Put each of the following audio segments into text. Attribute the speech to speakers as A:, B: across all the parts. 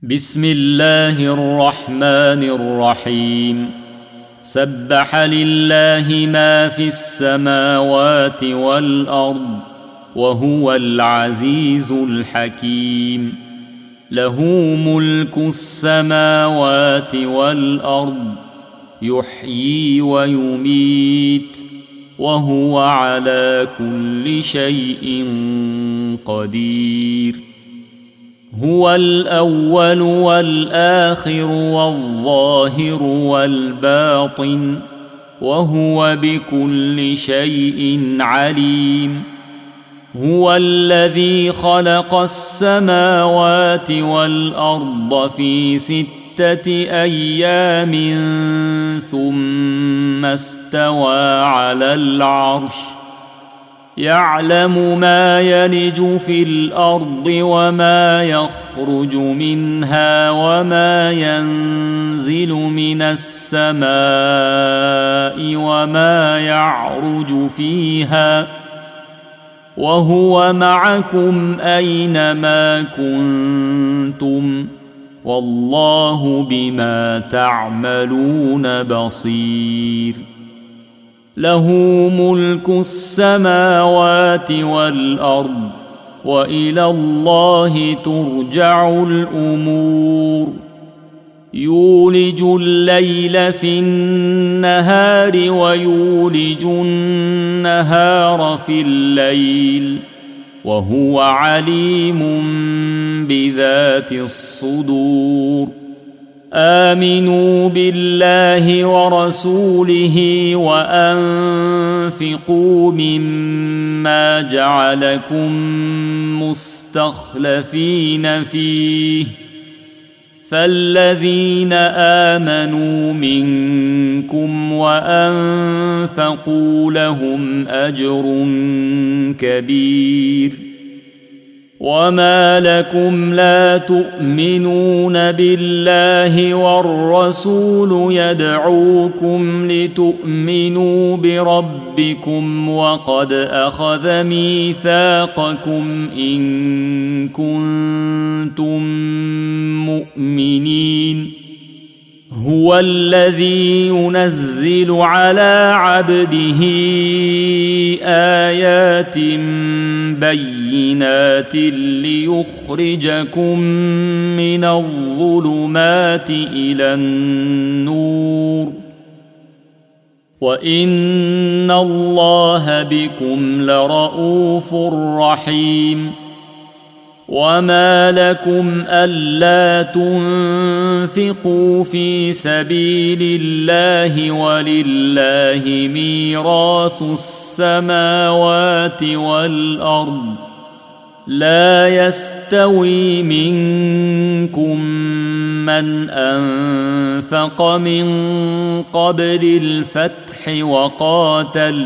A: بسم الله الرحمن الرحيم. سبح لله ما في السماوات والأرض وهو العزيز الحكيم. له ملك السماوات والأرض يحيي ويميت وهو على كل شيء قدير. هو الأول والآخر والظاهر والباطن وهو بكل شيء عليم. هو الذي خلق السماوات والأرض في 6 أيام ثم استوى على العرش. يعلم ما يلج في الأرض وما يخرج منها وما ينزل من السماء وما يعرج فيها وهو معكم أينما كنتم والله بما تعملون بصير. له ملك السماوات والأرض وإلى الله ترجع الأمور. يولج الليل في النهار ويولج النهار في الليل وهو عليم بذات الصدور. آمنوا بالله ورسوله وأنفقوا مما جعلكم مستخلفين فيه فالذين آمنوا منكم وأنفقوا لهم أجر كبير. وما لكم لا تؤمنون بالله والرسول يدعوكم لتؤمنوا بربكم وقد أخذ ميثاقكم إن كنتم مؤمنين. هو الذي ينزل على عبده آيات بينات ليخرجكم من الظلمات إلى النور وإن الله بكم لرؤوف رحيم. وما لكم ألا تنفقوا في سبيل الله ولله ميراث السماوات والأرض. لا يستوي منكم من أنفق من قبل الفتح وقاتل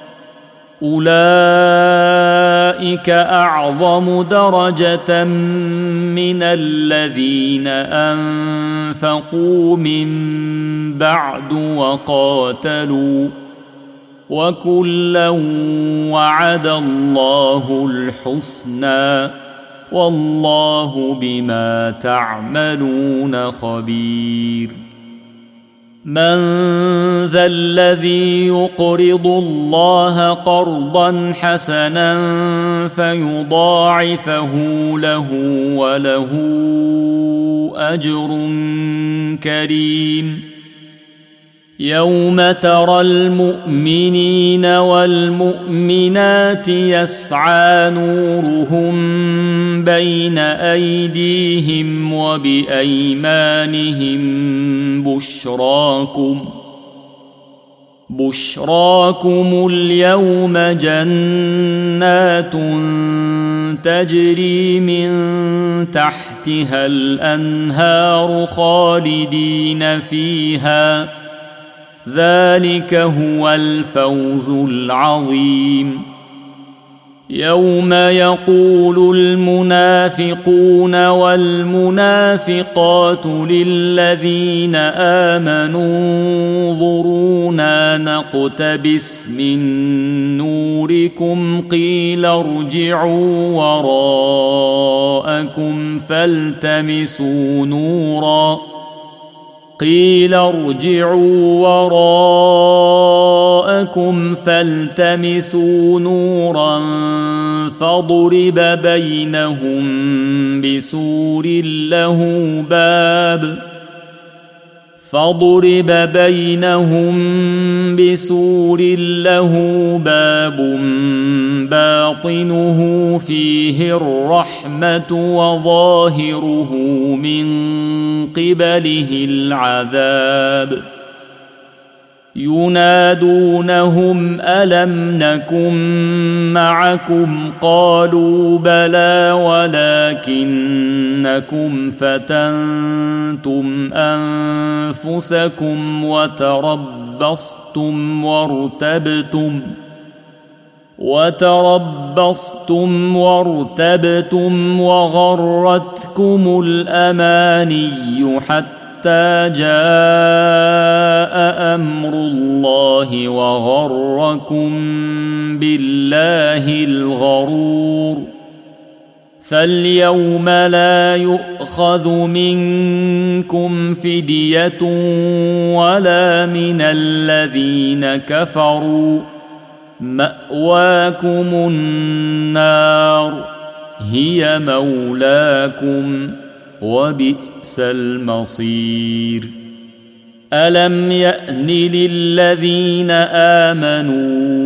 A: أولئك أعظم درجة من الذين أنفقوا من بعد وقاتلوا وكلا وعد الله الحسنى والله بما تعملون خبير. من ذا الذي يقرض الله قرضا حسنا فيضاعفه له وله أجر كريم. يوم ترى المؤمنين والمؤمنات يسعى نورهم بين أيديهم وبأيمانهم بشراكم اليوم جنات تجري من تحتها الأنهار خالدين فيها ذلك هو الفوز العظيم. يوم يقول المنافقون والمنافقات للذين آمنوا انظرونا نقتبس من نوركم قيل ارجعوا وراءكم فالتمسوا نورا فضرب بينهم بسور له باب باطنه فيه الرحمة وظاهره من قبله العذاب ينادونهم ألم نكن معكم قالوا بلى ولكنكم فتنتم أنفسكم وتربصتم وارتبتم وغرتكم الأماني حتى جاء أمر الله وغركم بالله الغرور فاليوم لا يؤخذ منكم فدية ولا من الذين كفروا مأواكم النار هي مولاكم وبئس المصير ألم يأن للذين آمنوا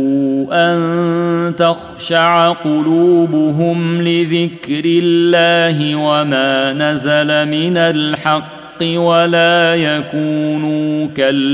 A: أن تخشع قلوبهم لذكر الله وما نزل من الحق ولا يكونوا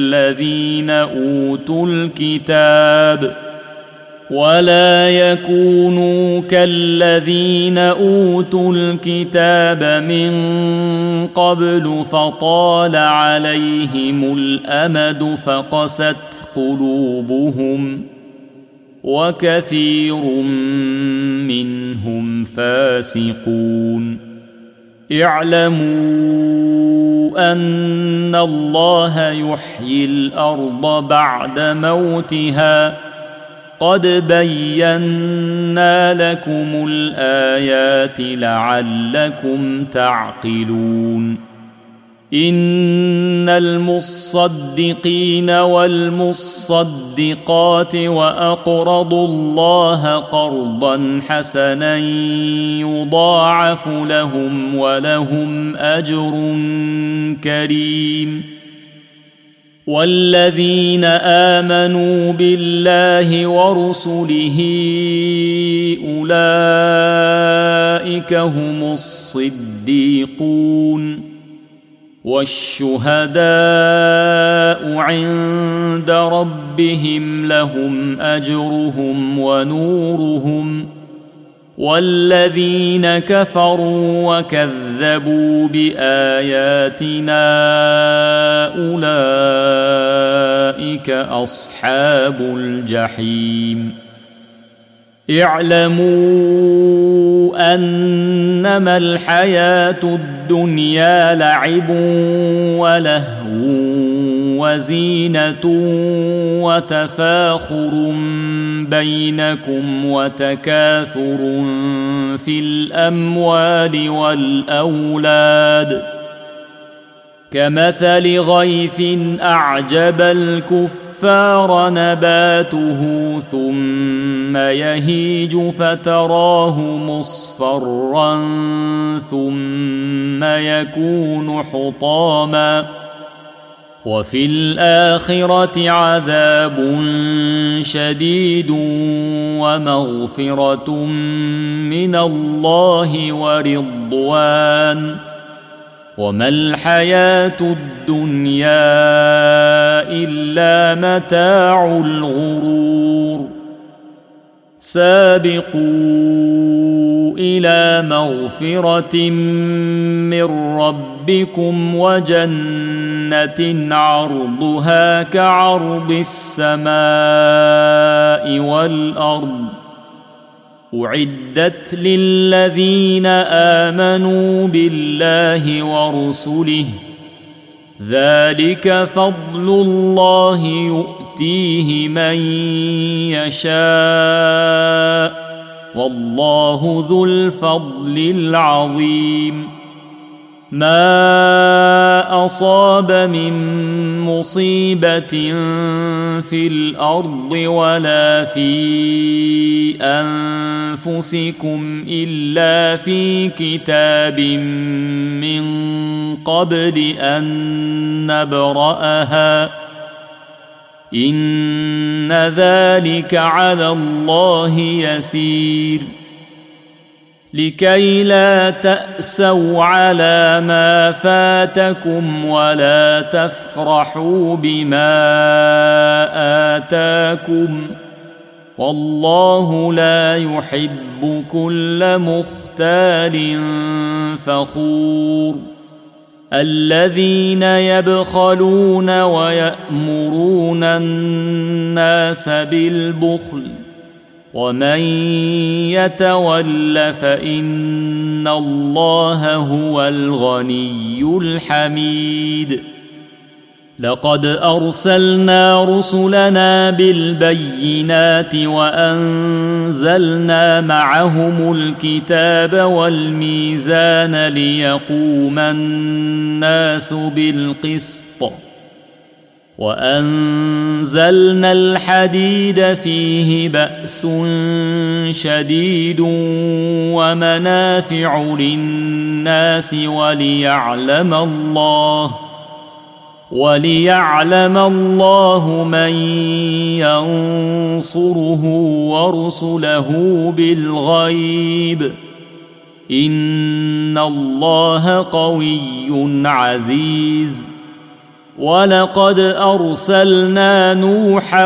A: كالذين أوتوا الكتاب من قبل فطال عليهم الأمد فقست قلوبهم وكثير منهم فاسقون اعلموا أن الله يحيي الأرض بعد موتها قد بينا لكم الآيات لعلكم تعقلون إن المصدقين والمصدقات وأقرضوا الله قرضا حسنا يضاعف لهم ولهم أجر كريم والذين آمنوا بالله ورسله أولئك هم الصديقون والشهداء عند ربهم لهم أجرهم ونورهم والذين كفروا وكذبوا بآياتنا أولئك أصحاب الجحيم اعلموا أنما الحياة الدنيا لعب ولهو وزينة وتفاخر بينكم وتكاثر في الأموال والأولاد كمثل غيث أعجب الكفار نباته ثم يهيج فتراه مصفرا ثم يكون حطاما وفي الآخرة عذاب شديد ومغفرة من الله ورضوان وما الحياة الدنيا إلا متاع الغرور سابقوا إلى مغفرة من ربكم وجنة عرضها كعرض السماء والأرض أعدت للذين آمنوا بالله ورسله ذلك فضل الله يؤتيه من يشاء والله ذو الفضل العظيم ما أصاب من مصيبة في الأرض ولا في أنفسكم إلا في كتاب من قبل أن نبرأها إن ذلك على الله يسير لكي لا تأسوا على ما فاتكم ولا تفرحوا بما آتاكم والله لا يحب كل مختال فخور الذين يبخلون ويأمرون الناس بالبخل ومن يتول فإن الله هو الغني الحميد لقد أرسلنا رسلنا بالبينات وأنزلنا معهم الكتاب والميزان ليقوم الناس بالقسط وأنزلنا الحديد فيه بأس شديد ومنافع للناس وليعلم الله من ينصره ورسله بالغيب إن الله قوي عزيز ولقد أرسلنا نوحا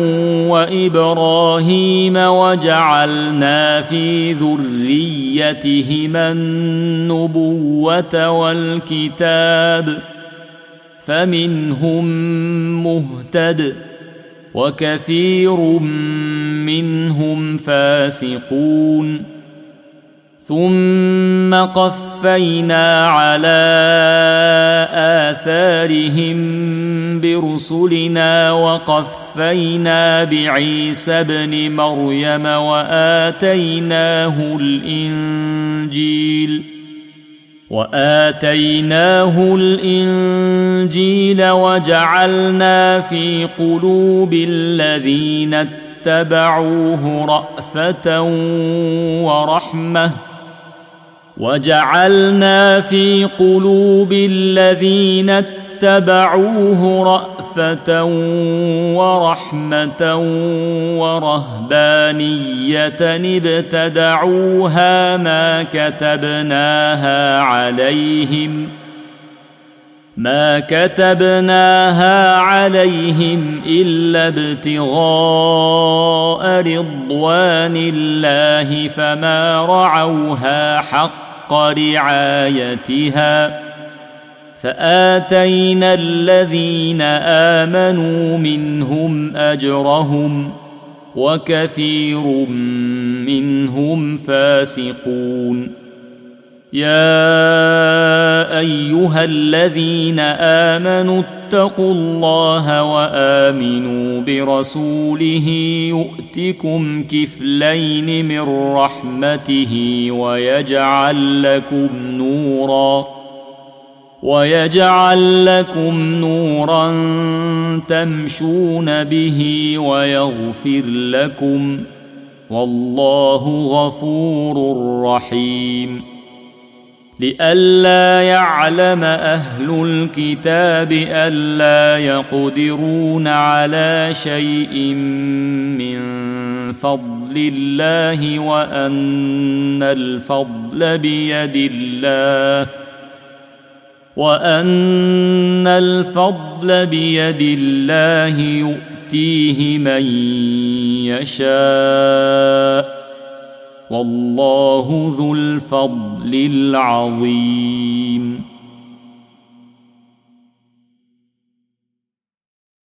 A: وإبراهيم وجعلنا في ذريتهما النبوة والكتاب فمنهم مهتد وكثير منهم فاسقون ثم قفينا على آثارهم برسلنا وقفينا بعيسى ابن مريم وآتيناه الإنجيل وجعلنا في قلوب الذين اتبعوه رأفة ورحمة ورهبانية ابتدعوها ما كتبناها عليهم إلا ابتغاء رضوان الله فما رعوها حق رعايتها فآتينا الذين آمنوا منهم أجرهم وكثير منهم فاسقون يا أيها الذين آمنوا اتقوا الله وآمنوا برسوله يؤتكم كفلين من رحمته ويجعل لكم نورا تمشون به ويغفر لكم والله غفور رحيم لئلا يعلم أهل الكتاب ألا يقدرون على شيء من فضل الله وأن الفضل بيد الله يؤتيه من يشاء والله ذو الفضل العظيم